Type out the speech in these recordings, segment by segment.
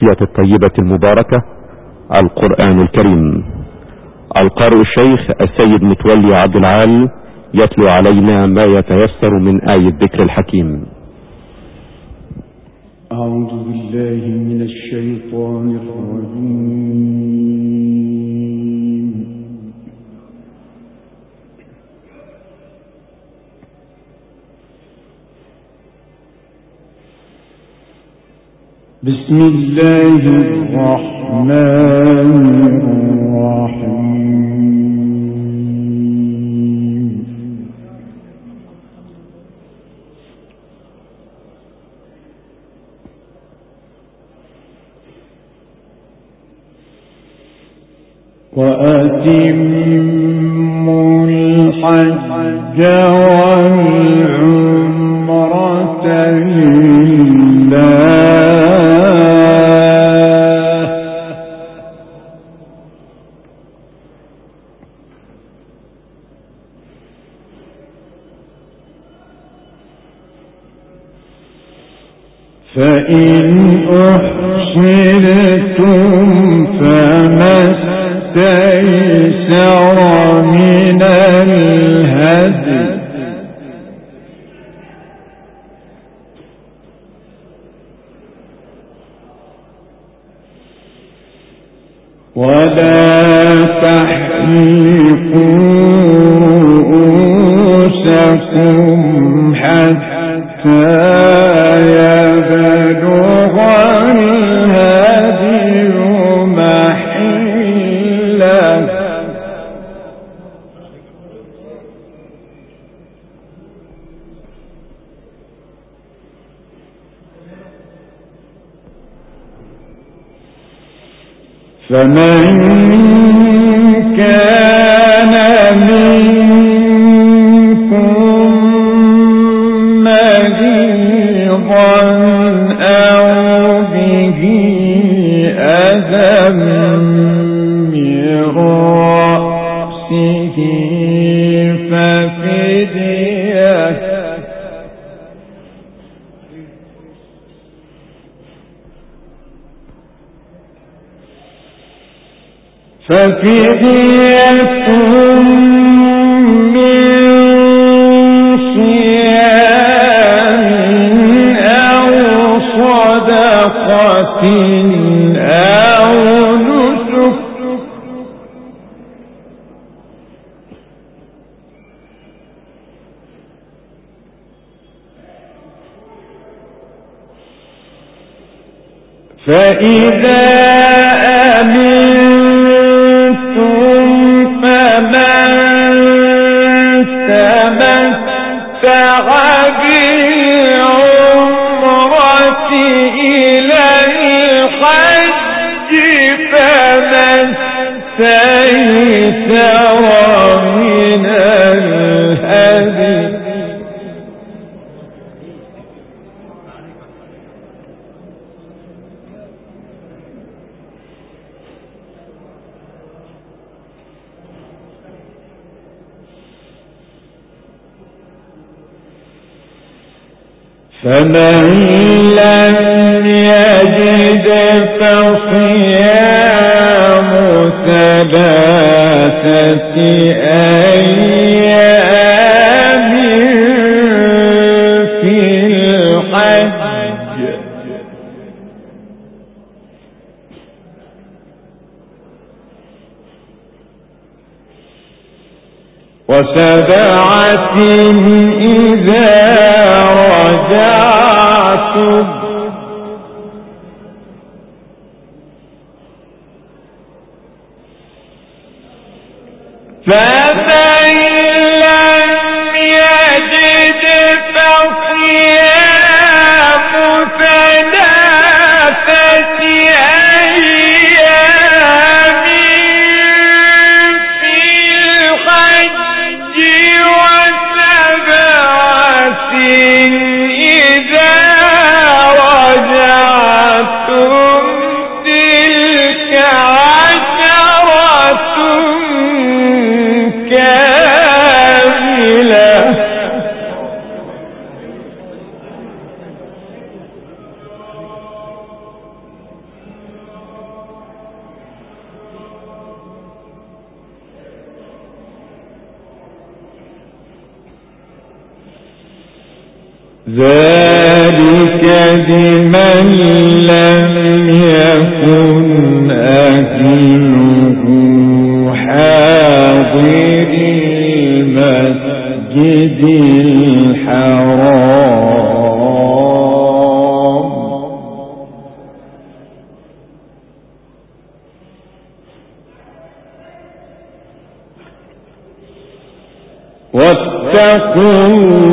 الطيبة المباركة القرآن الكريم. القارئ الشيخ السيد متولي عبد العال يتلو علينا ما يتيسر من آية ذكر الحكيم. أعوذ بالله من الشيطان الرجيم. بسم الله الرحمن الرحيم. وأتموا الحج والعمرة لله فإن أحصرتم فما استيسر من الهدي ولا تحلقوا رؤوسكم حتى يبلغ الهدي محله فمن كان منكم مريضا أو به أذى من رأسه ففدية من صيام أو صدقة أو نسك فإذا أمنتم فمن تمتع بالعمرة إلى الحج فما استيسر من الهدي فمن لم يجد فصيام ثلاثة أيام في الحج وسبعة إذا رجعتم فمن لم يجد فصيام ثلاثة أيام في الحج وسبعة إذا رجعتم تلك عشرة كاملة ذلك لمن لم يكن أهله حاضر المسجد الحرام واتقوا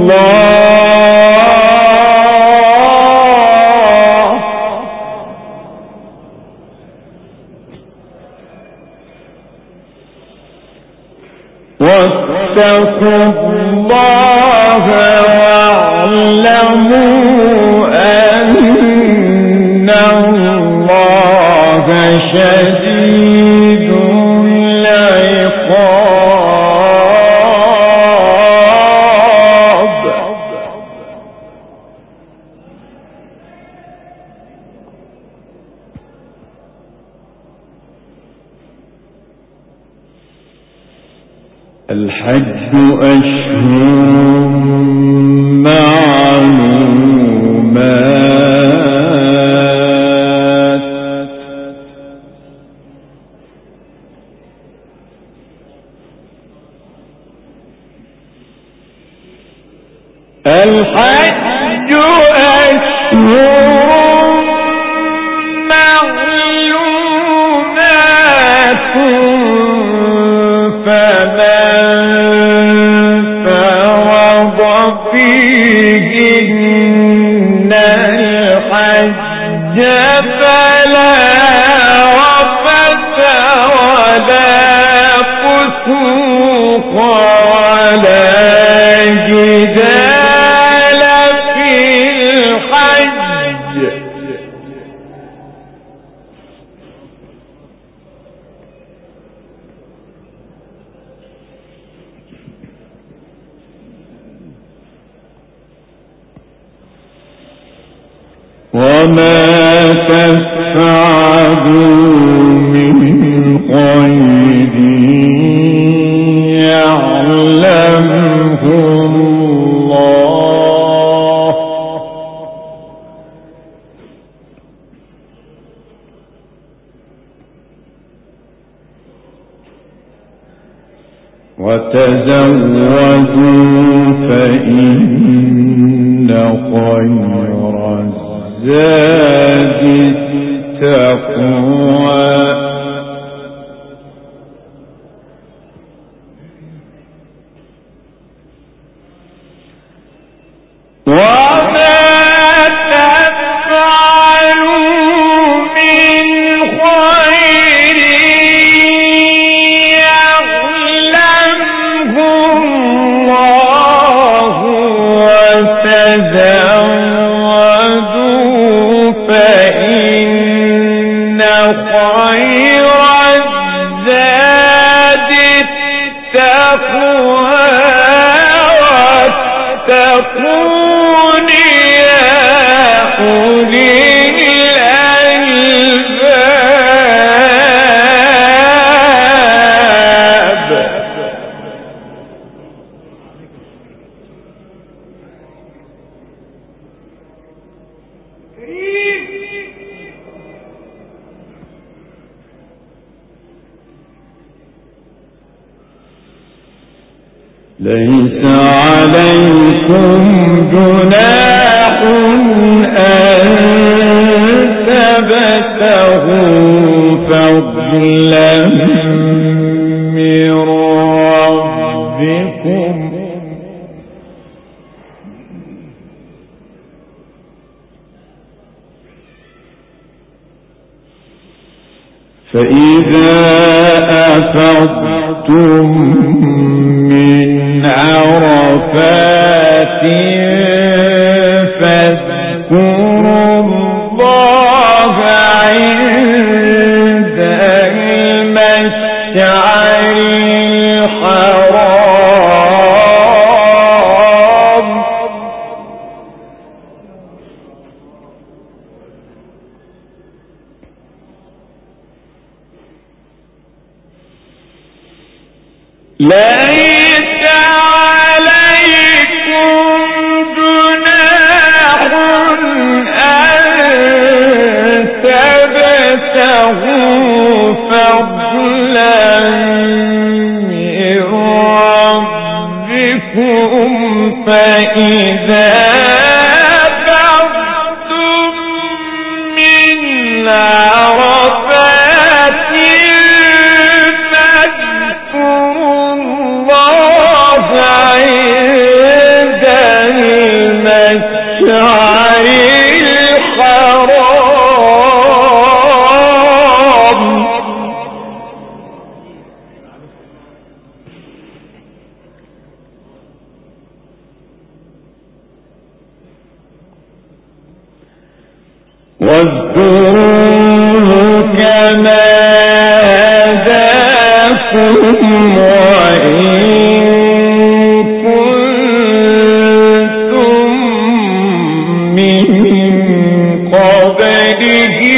الله واعلموا أن الله شديد العقاب الحج أشهر معلومات الحج أشهر معلومات فيهن الحج فلا رفث ولا فسوق ولا جدال في الحج وما تفعلوا من خير يعلمه الله وتزودوا فإن خير الزاد التقوى وما تفعلوا من خير يعلمه الله وتزودوا فإن خير الزاد التقوى واتقون يا أولي الألباب ليس عليكم جناح أن تبتغوا فضلا من ربكم فإذا أفضتم من عرفات فاذكروا الله عند المشعر الحرام ليس عليكم جناح فضلا من ربكم فإذا أفضتم من عرفات فاذكروا الله عند المشعر الحرام واذكروه كما هداكم وإن كنتم من قبله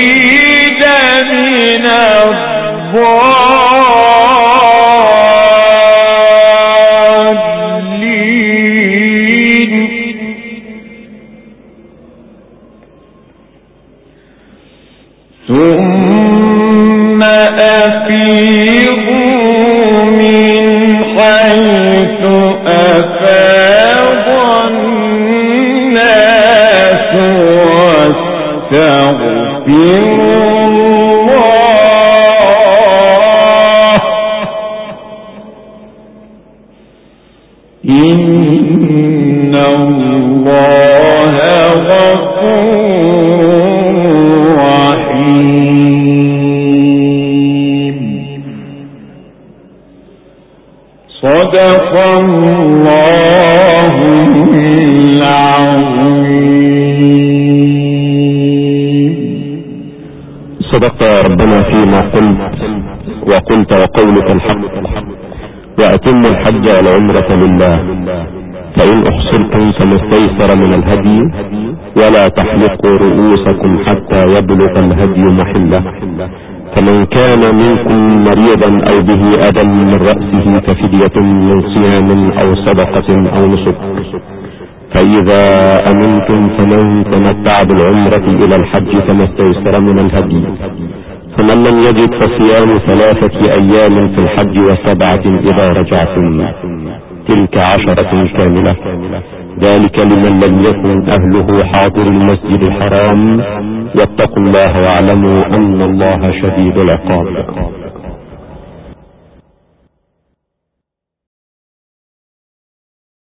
لمن الضالين ثم أفيضوا من حيث أفاض الناس واستغفروا الله إن الله غفور رحيم. صدق الله العظيم. صدق ربنا فيما قلت وقولك الحق، وأتم الحج والعمرة لله، فإن أحصرتم فما استيسر من الهدي، ولا تحلقوا رؤوسكم حتى يبلغ الهدي محله، فمن كان منكم مريضا أو به أذى من رأسه ففدية من صيام أو صدقة أو نسك، فإذا أمنتم فمن تمتع بالعمرة إلى الحج فما استيسر من الهدي، فمن لم يجد فصيام 3 أيام في الحج و7 إذا رجعتم، تلك 10 كاملة، ذلك لمن لم يكن أهله حاضر المسجد الحرام، واتقوا الله واعلموا أن الله شديد العقاب.